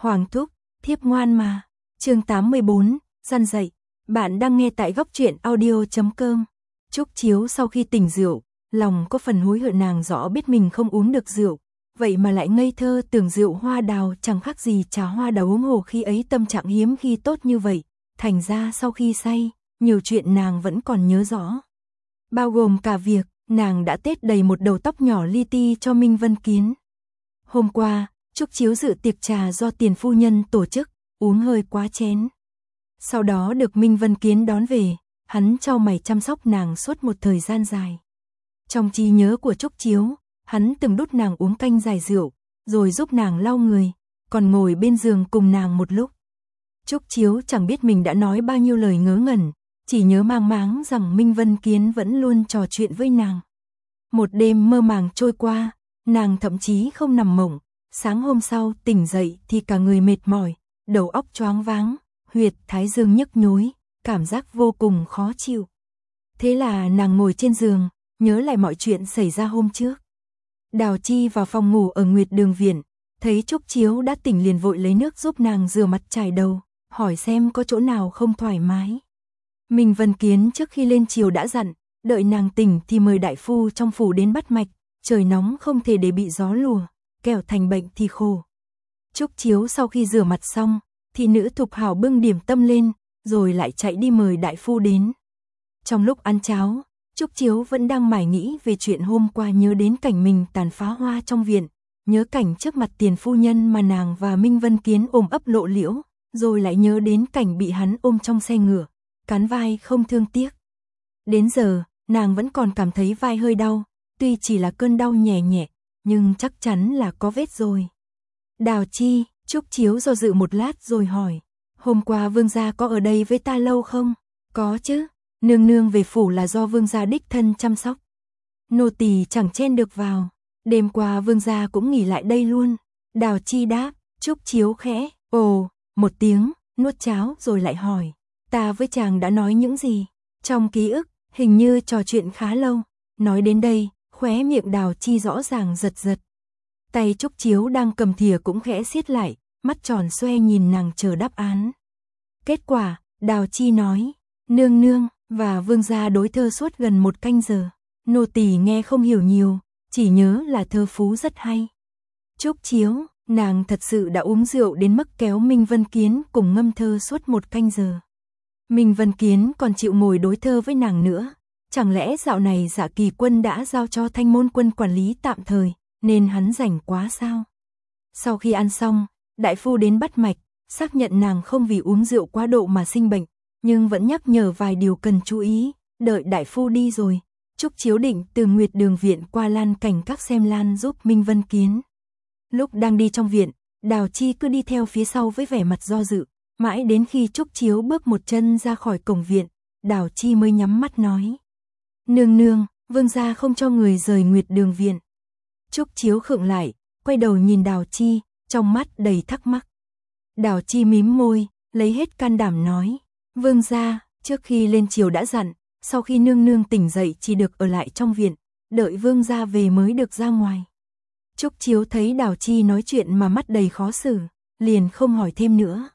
Hoàng thúc, thiếp ngoan mà. Chương 84, răn dạy. Bạn đang nghe tại góc truyện audio.com. Trúc Chiếu sau khi tỉnh rượu, lòng có phần hối hận, nàng rõ biết mình không uống được rượu, vậy mà lại ngây thơ tưởng rượu hoa đào chẳng khác gì trà hoa đào, huống hồ khi ấy tâm trạng hiếm khi tốt như vậy, thành ra sau khi say, nhiều chuyện nàng vẫn còn nhớ rõ. Bao gồm cả việc, nàng đã tết đầy một đầu tóc nhỏ li ti cho Minh Vân Kiến. Hôm qua, Trúc Chiếu dự tiệc trà do tiền phu nhân tổ chức, uống hơi quá chén. Sau đó được Minh Vân Kiến đón về, hắn cho mày chăm sóc nàng suốt một thời gian dài. Trong trí nhớ của Trúc Chiếu, hắn từng đút nàng uống canh giải rượu, rồi giúp nàng lau người, còn ngồi bên giường cùng nàng một lúc. Trúc Chiếu chẳng biết mình đã nói bao nhiêu lời ngớ ngẩn, chỉ nhớ mang máng rằng Minh Vân Kiến vẫn luôn trò chuyện với nàng. Một đêm mơ màng trôi qua, nàng thậm chí không nằm mộng, sáng hôm sau tỉnh dậy thì cả người mệt mỏi, đầu óc choáng váng, huyệt thái dương nhức nhối, cảm giác vô cùng khó chịu. Thế là nàng ngồi trên giường, nhớ lại mọi chuyện xảy ra hôm trước. Đào Chi vào phòng ngủ ở Nguyệt Đường Viện, thấy Trúc Chiếu đã tỉnh liền vội lấy nước giúp nàng rửa mặt chải đầu, hỏi xem có chỗ nào không thoải mái. Minh Vân Kiến trước khi lên triều đã dặn, đợi nàng tỉnh thì mời đại phu trong phủ đến bắt mạch, trời nóng không thể để bị gió lùa, kẻo thành bệnh thì khổ. Trúc Chiếu sau khi rửa mặt xong, thì nữ Thục Hảo bưng điểm tâm lên, rồi lại chạy đi mời đại phu đến. Trong lúc ăn cháo, Trúc Chiếu vẫn đang mải nghĩ về chuyện hôm qua, nhớ đến cảnh mình tàn phá hoa trong viện, nhớ cảnh trước mặt tiền phu nhân mà nàng và Minh Vân Kiến ôm ấp lộ liễu, rồi lại nhớ đến cảnh bị hắn ôm trong xe ngựa, cán vai không thương tiếc. Đến giờ, nàng vẫn còn cảm thấy vai hơi đau, tuy chỉ là cơn đau nhẹ nhẹ, nhưng chắc chắn là có vết rồi. Đào Chi, Trúc Chiếu do dự một lát rồi hỏi, hôm qua vương gia có ở đây với ta lâu không? Có chứ, nương nương về phủ là do vương gia đích thân chăm sóc. Nô tỳ chẳng chen được vào, đêm qua vương gia cũng nghỉ lại đây luôn. Đào Chi đáp. Trúc Chiếu khẽ ồ một tiếng, nuốt cháo rồi lại hỏi, ta với chàng đã nói những gì? Trong ký ức, hình như trò chuyện khá lâu. Nói đến đây, khóe miệng Đào Chi rõ ràng giật giật. Tay Trúc Chiếu đang cầm thìa cũng khẽ siết lại, mắt tròn xoe nhìn nàng chờ đáp án. Kết quả, Đào Chi nói, nương nương và vương gia đối thơ suốt gần 1 canh giờ. Nô tỳ nghe không hiểu nhiều, chỉ nhớ là thơ phú rất hay. Trúc Chiếu, nàng thật sự đã uống rượu đến mức kéo Minh Vân Kiến cùng ngâm thơ suốt 1 canh giờ. Minh Vân Kiến còn chịu ngồi đối thơ với nàng nữa. Chẳng lẽ dạo này Dạ Kỳ Quân đã giao cho Thanh Môn Quân quản lý tạm thời, nên hắn rảnh quá sao? Sau khi ăn xong, đại phu đến bắt mạch, xác nhận nàng không vì uống rượu quá độ mà sinh bệnh, nhưng vẫn nhắc nhở vài điều cần chú ý. Đợi đại phu đi rồi, Trúc Chiếu định từ Nguyệt Đường Viện qua lan cảnh các xem lan giúp Minh Vân Kiến. Lúc đang đi trong viện, Đào Chi cứ đi theo phía sau với vẻ mặt do dự, mãi đến khi Trúc Chiếu bước một chân ra khỏi cổng viện, Đào Chi mới nhắm mắt nói, nương nương, vương gia không cho người rời Nguyệt Đường Viện. Trúc Chiếu khựng lại, quay đầu nhìn Đào Chi, trong mắt đầy thắc mắc. Đào Chi mím môi, lấy hết can đảm nói, vương gia, trước khi lên triều đã dặn, sau khi nương nương tỉnh dậy chỉ được ở lại trong viện, đợi vương gia về mới được ra ngoài. Trúc Chiếu thấy Đào Chi nói chuyện mà mắt đầy khó xử, liền không hỏi thêm nữa.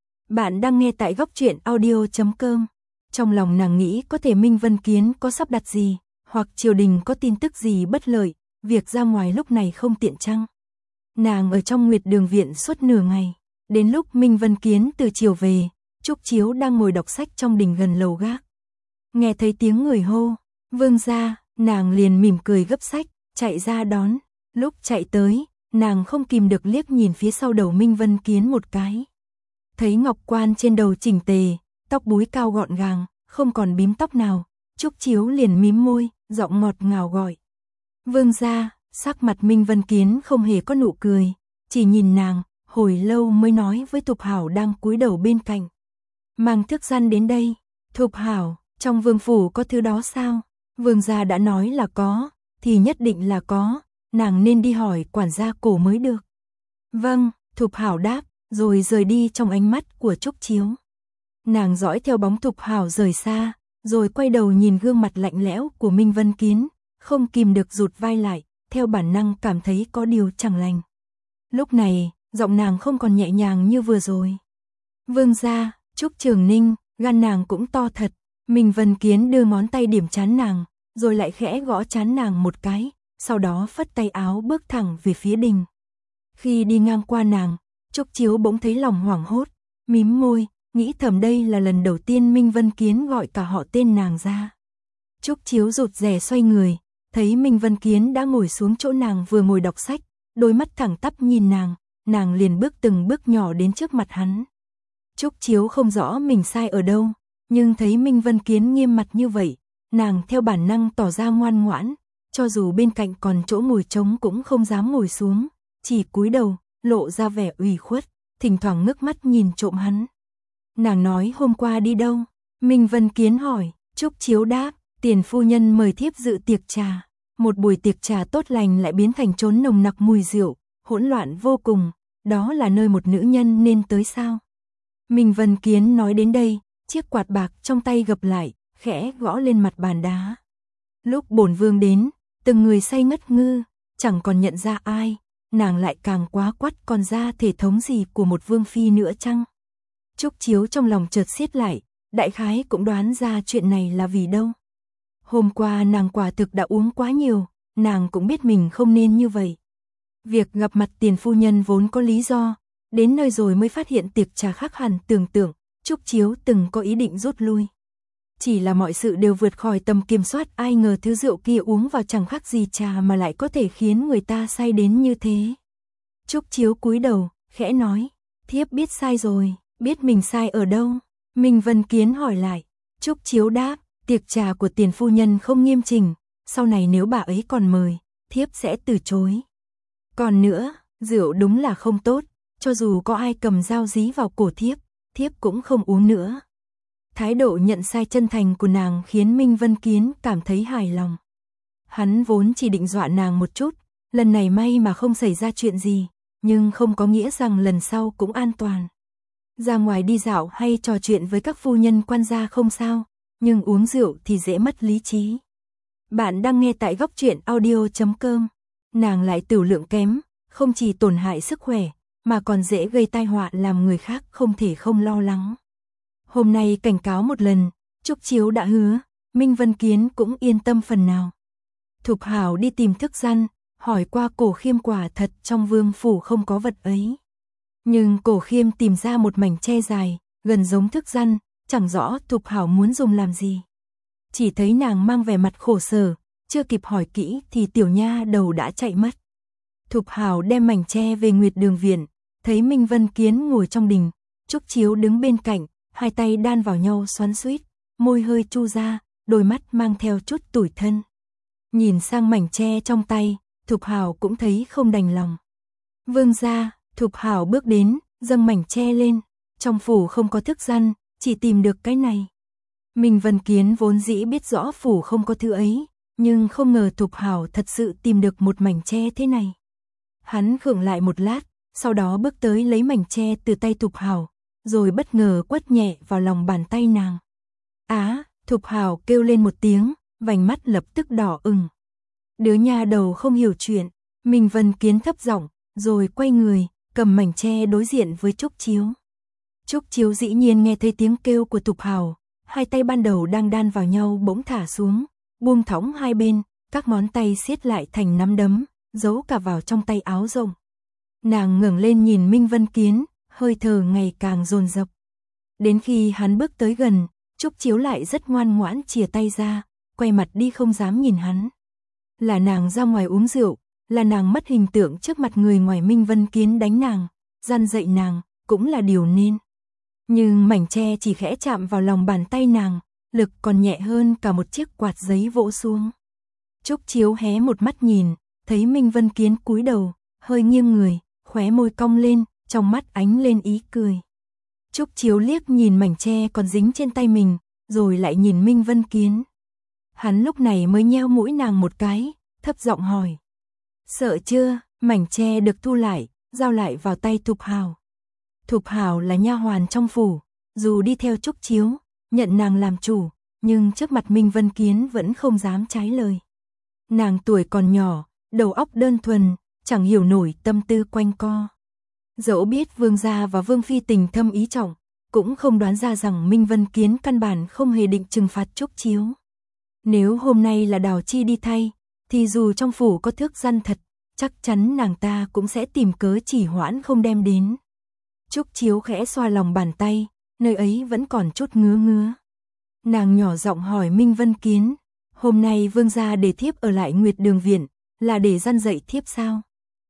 Bạn đang nghe tại góc truyện audio.com. Trong lòng nàng nghĩ có thể Minh Vân Kiến có sắp đặt gì, hoặc triều đình có tin tức gì bất lợi, việc ra ngoài lúc này không tiện chăng. Nàng ở trong Nguyệt Đường Viện suốt nửa ngày, đến lúc Minh Vân Kiến từ chiều về, Trúc Chiếu đang ngồi đọc sách trong đình gần lầu gác. Nghe thấy tiếng người hô, vương gia, nàng liền mỉm cười gấp sách, chạy ra đón. Lúc chạy tới, nàng không kìm được liếc nhìn phía sau đầu Minh Vân Kiến một cái. Thấy ngọc quan trên đầu chỉnh tề, tóc búi cao gọn gàng, không còn bím tóc nào, Trúc Chiếu liền mím môi, giọng ngọt ngào gọi. Vương gia, sắc mặt Minh Vân Kiến không hề có nụ cười, chỉ nhìn nàng, hồi lâu mới nói với Thục Hảo đang cúi đầu bên cạnh. Mang thức ăn đến đây. Thục Hảo, trong vương phủ có thứ đó sao? Vương gia đã nói là có, thì nhất định là có, nàng nên đi hỏi quản gia Cổ mới được. Vâng, Thục Hảo đáp, rồi rời đi trong ánh mắt của Trúc Chiếu. Nàng dõi theo bóng Thục Hảo rời xa, rồi quay đầu nhìn gương mặt lạnh lẽo của Minh Vân Kiến, không kìm được rụt vai lại, theo bản năng cảm thấy có điều chẳng lành. Lúc này, giọng nàng không còn nhẹ nhàng như vừa rồi. Vương gia, Trúc Trường Ninh, gan nàng cũng to thật. Minh Vân Kiến đưa ngón tay điểm trán nàng, rồi lại khẽ gõ trán nàng một cái, sau đó phất tay áo bước thẳng về phía đình. Khi đi ngang qua nàng, Trúc Chiếu bỗng thấy lòng hoảng hốt, mím môi, nghĩ thầm đây là lần đầu tiên Minh Vân Kiến gọi cả họ tên nàng ra. Trúc Chiếu rụt rè xoay người, thấy Minh Vân Kiến đã ngồi xuống chỗ nàng vừa ngồi đọc sách, đôi mắt thẳng tắp nhìn nàng liền bước từng bước nhỏ đến trước mặt hắn. Trúc Chiếu không rõ mình sai ở đâu, nhưng thấy Minh Vân Kiến nghiêm mặt như vậy, nàng theo bản năng tỏ ra ngoan ngoãn, cho dù bên cạnh còn chỗ ngồi trống cũng không dám ngồi xuống, chỉ cúi đầu, lộ ra vẻ ủy khuất, thỉnh thoảng ngước mắt nhìn trộm hắn. Nàng nói hôm qua đi đâu? Minh Vân Kiến hỏi. Trúc Chiếu đáp, tiền phu nhân mời thiếp dự tiệc trà. Một buổi tiệc trà tốt lành lại biến thành chốn nồng nặc mùi rượu, hỗn loạn vô cùng, đó là nơi một nữ nhân nên tới sao? Minh Vân Kiến nói đến đây, chiếc quạt bạc trong tay gập lại, khẽ gõ lên mặt bàn đá. Lúc bổn vương đến, từng người say ngất ngư, chẳng còn nhận ra ai, nàng lại càng quá quắt còn ra thể thống gì của một vương phi nữa chăng? Trúc Chiếu trong lòng chợt siết lại, đại khái cũng đoán ra chuyện này là vì đâu. Hôm qua nàng quả thực đã uống quá nhiều, nàng cũng biết mình không nên như vậy. Việc gặp mặt tiền phu nhân vốn có lý do, đến nơi rồi mới phát hiện tiệc trà khác hẳn tưởng tượng, Trúc Chiếu từng có ý định rút lui. Chỉ là mọi sự đều vượt khỏi tầm kiểm soát, ai ngờ thứ rượu kia uống vào chẳng khác gì trà mà lại có thể khiến người ta say đến như thế. Trúc Chiếu cúi đầu, khẽ nói, thiếp biết sai rồi, biết mình sai ở đâu? Minh Vân Kiến hỏi lại. Trúc Chiếu đáp, tiệc trà của tiền phu nhân không nghiêm chỉnh, sau này nếu bà ấy còn mời, thiếp sẽ từ chối. Còn nữa, rượu đúng là không tốt, cho dù có ai cầm dao dí vào cổ thiếp cũng không uống nữa. Thái độ nhận sai chân thành của nàng khiến Minh Vân Kiến cảm thấy hài lòng. Hắn vốn chỉ định dọa nàng một chút, lần này may mà không xảy ra chuyện gì, nhưng không có nghĩa rằng lần sau cũng an toàn. Ra ngoài đi dạo hay trò chuyện với các phu nhân quan gia không sao, nhưng uống rượu thì dễ mất lý trí. Bạn đang nghe tại góc truyện audio.com. Nàng lại tửu lượng kém, không chỉ tổn hại sức khỏe, mà còn dễ gây tai họa làm người khác không thể không lo lắng. Hôm nay cảnh cáo một lần, Trúc Chiếu đã hứa, Minh Vân Kiến cũng yên tâm phần nào. Thục Hảo đi tìm thức gian, hỏi qua Cổ Khiêm quả thật trong vương phủ không có vật ấy. Nhưng Cổ Khiêm tìm ra một mảnh tre dài, gần giống thức gian, chẳng rõ Thục Hảo muốn dùng làm gì. Chỉ thấy nàng mang vẻ mặt khổ sở, chưa kịp hỏi kỹ thì tiểu nha đầu đã chạy mất. Thục Hảo đem mảnh tre về Nguyệt Đường viện, thấy Minh Vân Kiến ngồi trong đình, Trúc Chiếu đứng bên cạnh, hai tay đan vào nhau xoắn xuýt, môi hơi chu ra, đôi mắt mang theo chút tủi thân. Nhìn sang mảnh tre trong tay, Thục Hảo cũng thấy không đành lòng. Vương gia, Thục Hảo bước đến, dâng mảnh tre lên, trong phủ không có thức gian, chỉ tìm được cái này. Minh Vân Kiến vốn dĩ biết rõ phủ không có thứ ấy, nhưng không ngờ Thục Hảo thật sự tìm được một mảnh tre thế này. Hắn khựng lại một lát, sau đó bước tới lấy mảnh tre từ tay Thục Hảo, rồi bất ngờ quất nhẹ vào lòng bàn tay nàng. Á, Thục Hảo kêu lên một tiếng, vành mắt lập tức đỏ ửng. Đứa nha đầu không hiểu chuyện, Minh Vân Kiến thấp giọng, rồi quay người, cầm mảnh tre đối diện với Trúc Chiếu. Trúc Chiếu dĩ nhiên nghe thấy tiếng kêu của Thục Hảo, hai tay ban đầu đang đan vào nhau bỗng thả xuống, buông thõng hai bên, các ngón tay siết lại thành nắm đấm, giấu cả vào trong tay áo rộng. Nàng ngẩng lên nhìn Minh Vân Kiến, hơi thở ngày càng dồn dập. Đến khi hắn bước tới gần, Trúc Chiếu lại rất ngoan ngoãn chìa tay ra, quay mặt đi không dám nhìn hắn. Là nàng ra ngoài uống rượu, là nàng mất hình tượng trước mặt người ngoài, Minh Vân Kiến đánh nàng, gian dạy nàng, cũng là điều nên. Nhưng mảnh tre chỉ khẽ chạm vào lòng bàn tay nàng, lực còn nhẹ hơn cả một chiếc quạt giấy vỗ xuống. Trúc Chiếu hé một mắt nhìn, thấy Minh Vân Kiến cúi đầu, hơi nghiêng người, khóe môi cong lên, trong mắt ánh lên ý cười. Trúc Chiếu liếc nhìn mảnh tre còn dính trên tay mình, rồi lại nhìn Minh Vân Kiến. Hắn lúc này mới nheo mũi nàng một cái, thấp giọng hỏi. Sợ chưa? Mảnh tre được thu lại, giao lại vào tay Thục Hảo. Thục Hảo là nha hoàn trong phủ, dù đi theo Trúc Chiếu, nhận nàng làm chủ, nhưng trước mặt Minh Vân Kiến vẫn không dám trái lời. Nàng tuổi còn nhỏ, đầu óc đơn thuần, chẳng hiểu nổi tâm tư quanh co. Dẫu biết vương gia và vương phi tình thâm ý trọng, cũng không đoán ra rằng Minh Vân Kiến căn bản không hề định trừng phạt Trúc Chiếu. Nếu hôm nay là Đào Chi đi thay, thì dù trong phủ có thước gian thật, chắc chắn nàng ta cũng sẽ tìm cớ chỉ hoãn không đem đến. Trúc Chiếu khẽ xoa lòng bàn tay, nơi ấy vẫn còn chút ngứa ngứa. Nàng nhỏ giọng hỏi Minh Vân Kiến, hôm nay vương gia để thiếp ở lại Nguyệt Đường Viện, là để răn dạy thiếp sao?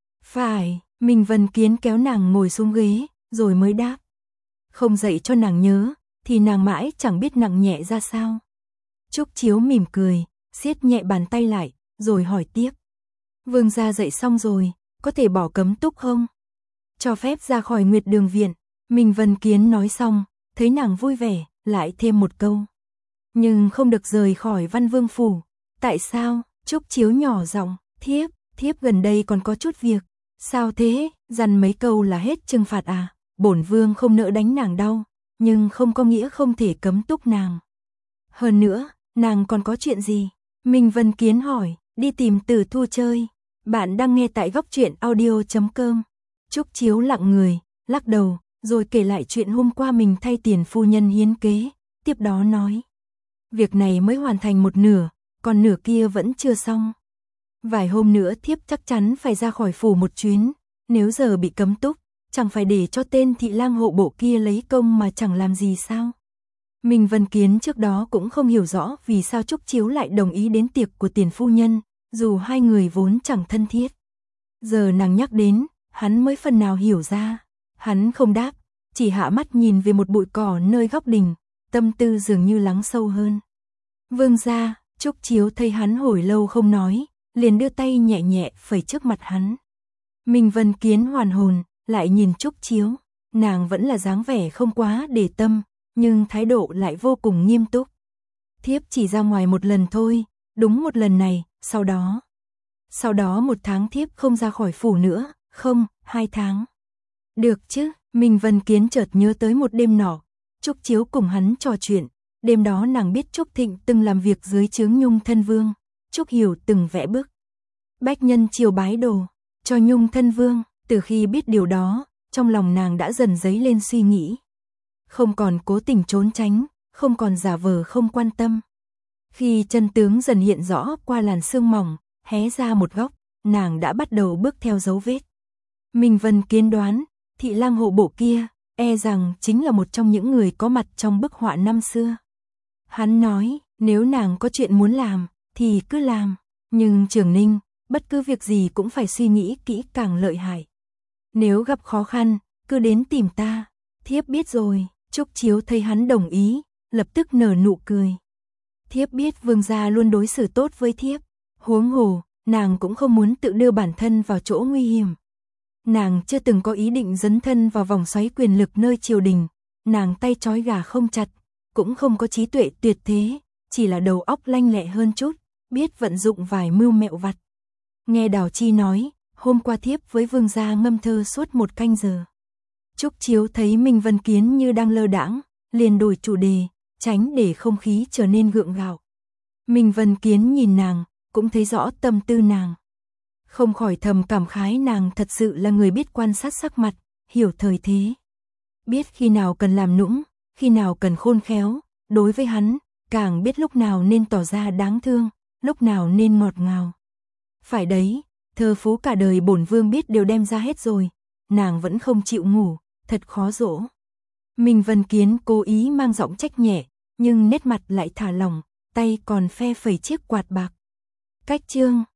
Phải, Minh Vân Kiến kéo nàng ngồi xuống ghế, rồi mới đáp. Không dạy cho nàng nhớ, thì nàng mãi chẳng biết nặng nhẹ ra sao. Trúc Chiếu mỉm cười, siết nhẹ bàn tay lại, rồi hỏi tiếp. Vương gia dạy xong rồi, có thể bỏ cấm túc không? Cho phép ra khỏi Nguyệt Đường Viện. Minh Vân Kiến nói xong, thấy nàng vui vẻ, lại thêm một câu. Nhưng không được rời khỏi Văn Vương phủ. Tại sao? Trúc Chiếu nhỏ giọng, thiếp gần đây còn có chút việc. Sao thế? Dằn mấy câu là hết trừng phạt à? Bổn vương không nỡ đánh nàng đau, nhưng không có nghĩa không thể cấm túc nàng. Hơn nữa, nàng còn có chuyện gì? Minh Vân Kiến hỏi, đi tìm Tử Thu chơi. Bạn đang nghe tại góc truyện audio.com. Trúc Chiếu lặng người, lắc đầu, rồi kể lại chuyện hôm qua mình thay tiền phu nhân hiến kế, tiếp đó nói. Việc này mới hoàn thành một nửa, còn nửa kia vẫn chưa xong. Vài hôm nữa thiếp chắc chắn phải ra khỏi phủ một chuyến, nếu giờ bị cấm túc, chẳng phải để cho tên thị lang hộ bộ kia lấy công mà chẳng làm gì sao? Minh Vân Kiến trước đó cũng không hiểu rõ vì sao Trúc Chiếu lại đồng ý đến tiệc của tiền phu nhân, dù hai người vốn chẳng thân thiết. Giờ nàng nhắc đến, hắn mới phần nào hiểu ra. Hắn không đáp, chỉ hạ mắt nhìn về một bụi cỏ nơi góc đình, tâm tư dường như lắng sâu hơn. Vương gia, Trúc Chiếu thấy hắn hồi lâu không nói, liền đưa tay nhẹ nhẹ phẩy trước mặt hắn. Minh Vân Kiến hoàn hồn, lại nhìn Trúc Chiếu, nàng vẫn là dáng vẻ không quá để tâm, nhưng thái độ lại vô cùng nghiêm túc. Thiếp chỉ ra ngoài một lần thôi, đúng một lần này, sau đó 1 tháng thiếp không ra khỏi phủ nữa, không, 2 tháng. Được chứ, Minh Vân Kiến chợt nhớ tới một đêm nọ, Trúc Chiếu cùng hắn trò chuyện, đêm đó nàng biết Trúc Thịnh từng làm việc dưới trướng Nhung Thân Vương, Trúc Hiểu từng vẽ bức bách nhân triều bái đồ cho Nhung Thân Vương. Từ khi biết điều đó, trong lòng nàng đã dần dấy lên suy nghĩ. Không còn cố tình trốn tránh, không còn giả vờ không quan tâm. Khi chân tướng dần hiện rõ qua làn sương mỏng, hé ra một góc, nàng đã bắt đầu bước theo dấu vết. Minh Vân Kiến đoán, thị lang hộ bộ kia, e rằng chính là một trong những người có mặt trong bức họa năm xưa. Hắn nói, nếu nàng có chuyện muốn làm, thì cứ làm, nhưng Trường Ninh, bất cứ việc gì cũng phải suy nghĩ kỹ càng lợi hại. Nếu gặp khó khăn, cứ đến tìm ta. Thiếp biết rồi. Trúc Chiếu thấy hắn đồng ý, lập tức nở nụ cười. Thiếp biết vương gia luôn đối xử tốt với thiếp, huống hồ, nàng cũng không muốn tự đưa bản thân vào chỗ nguy hiểm. Nàng chưa từng có ý định dấn thân vào vòng xoáy quyền lực nơi triều đình, nàng tay trói gà không chặt, cũng không có trí tuệ tuyệt thế, chỉ là đầu óc lanh lẹ hơn chút, biết vận dụng vài mưu mẹo vặt. Nghe Đào Chi nói, hôm qua thiếp với vương gia ngâm thơ suốt 1 canh giờ. Trúc Chiếu thấy Minh Vân Kiến như đang lơ đãng, liền đổi chủ đề, tránh để không khí trở nên gượng gạo. Minh Vân Kiến nhìn nàng, cũng thấy rõ tâm tư nàng. Không khỏi thầm cảm khái nàng thật sự là người biết quan sát sắc mặt, hiểu thời thế. Biết khi nào cần làm nũng, khi nào cần khôn khéo, đối với hắn, càng biết lúc nào nên tỏ ra đáng thương, lúc nào nên ngọt ngào. Phải đấy, thơ phú cả đời bổn vương biết đều đem ra hết rồi, nàng vẫn không chịu ngủ, thật khó dỗ. Minh Vân Kiến cố ý mang giọng trách nhẹ, nhưng nét mặt lại thả lỏng, tay còn phe phẩy chiếc quạt bạc. Cách chương